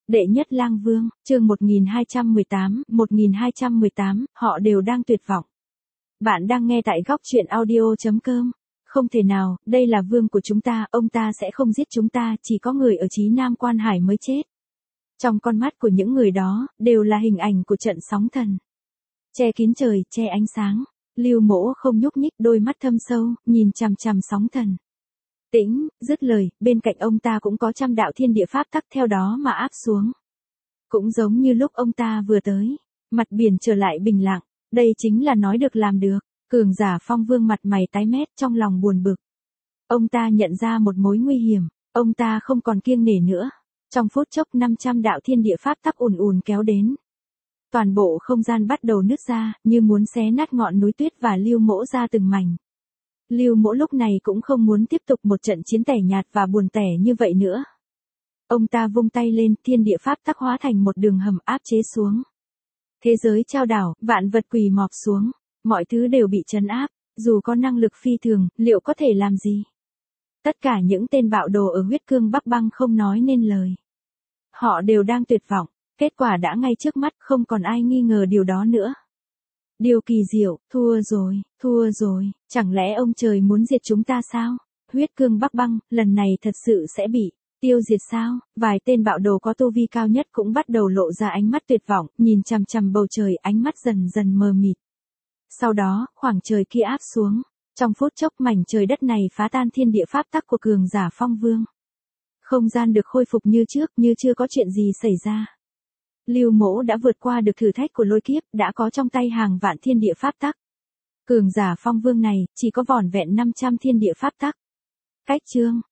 Đệ nhất lang vương, chương 1218, họ đều đang tuyệt vọng. Bạn đang nghe tại góc truyện audio.com. Không thể nào, đây là vương của chúng ta, ông ta sẽ không giết chúng ta, chỉ có người ở Chí Nam Quan Hải mới chết. Trong con mắt của những người đó, đều là hình ảnh của trận sóng thần. Che kín trời, che ánh sáng. Lưu Mỗ không nhúc nhích, đôi mắt thâm sâu, nhìn chằm chằm sóng thần. Tĩnh, dứt lời, bên cạnh ông ta cũng có trăm đạo thiên địa pháp tắc theo đó mà áp xuống. Cũng giống như lúc ông ta vừa tới, mặt biển trở lại bình lặng, đây chính là nói được làm được. Cường giả Phong Vương mặt mày tái mét, trong lòng buồn bực. Ông ta nhận ra một mối nguy hiểm, ông ta không còn kiêng nể nữa. Trong phút chốc 500 đạo thiên địa pháp tắc ùn ùn kéo đến. Toàn bộ không gian bắt đầu nứt ra, như muốn xé nát ngọn núi tuyết và Lưu Mỗ ra từng mảnh. Lưu Mỗ lúc này cũng không muốn tiếp tục một trận chiến tẻ nhạt và buồn tẻ như vậy nữa. Ông ta vung tay lên, thiên địa pháp tắc hóa thành một đường hầm áp chế xuống. Thế giới trao đảo, vạn vật quỳ mọp xuống, mọi thứ đều bị trấn áp, dù có năng lực phi thường, liệu có thể làm gì? Tất cả những tên bạo đồ ở huyết cương Bắc Băng không nói nên lời. Họ đều đang tuyệt vọng, kết quả đã ngay trước mắt, không còn ai nghi ngờ điều đó nữa. Điều kỳ diệu, thua rồi, chẳng lẽ ông trời muốn diệt chúng ta sao? Huyết cương Bắc Băng, lần này thật sự sẽ bị tiêu diệt sao? Vài tên bạo đồ có tu vi cao nhất cũng bắt đầu lộ ra ánh mắt tuyệt vọng, nhìn chằm chằm bầu trời, ánh mắt dần dần mờ mịt. Sau đó, khoảng trời kia áp xuống, trong phút chốc mảnh trời đất này phá tan thiên địa pháp tắc của cường giả Phong Vương. Không gian được khôi phục như trước, như chưa có chuyện gì xảy ra. Lưu Mỗ đã vượt qua được thử thách của lôi kiếp, đã có trong tay hàng vạn thiên địa pháp tắc. Cường giả Phong Vương này, chỉ có vỏn vẹn 500 thiên địa pháp tắc. Cách chương,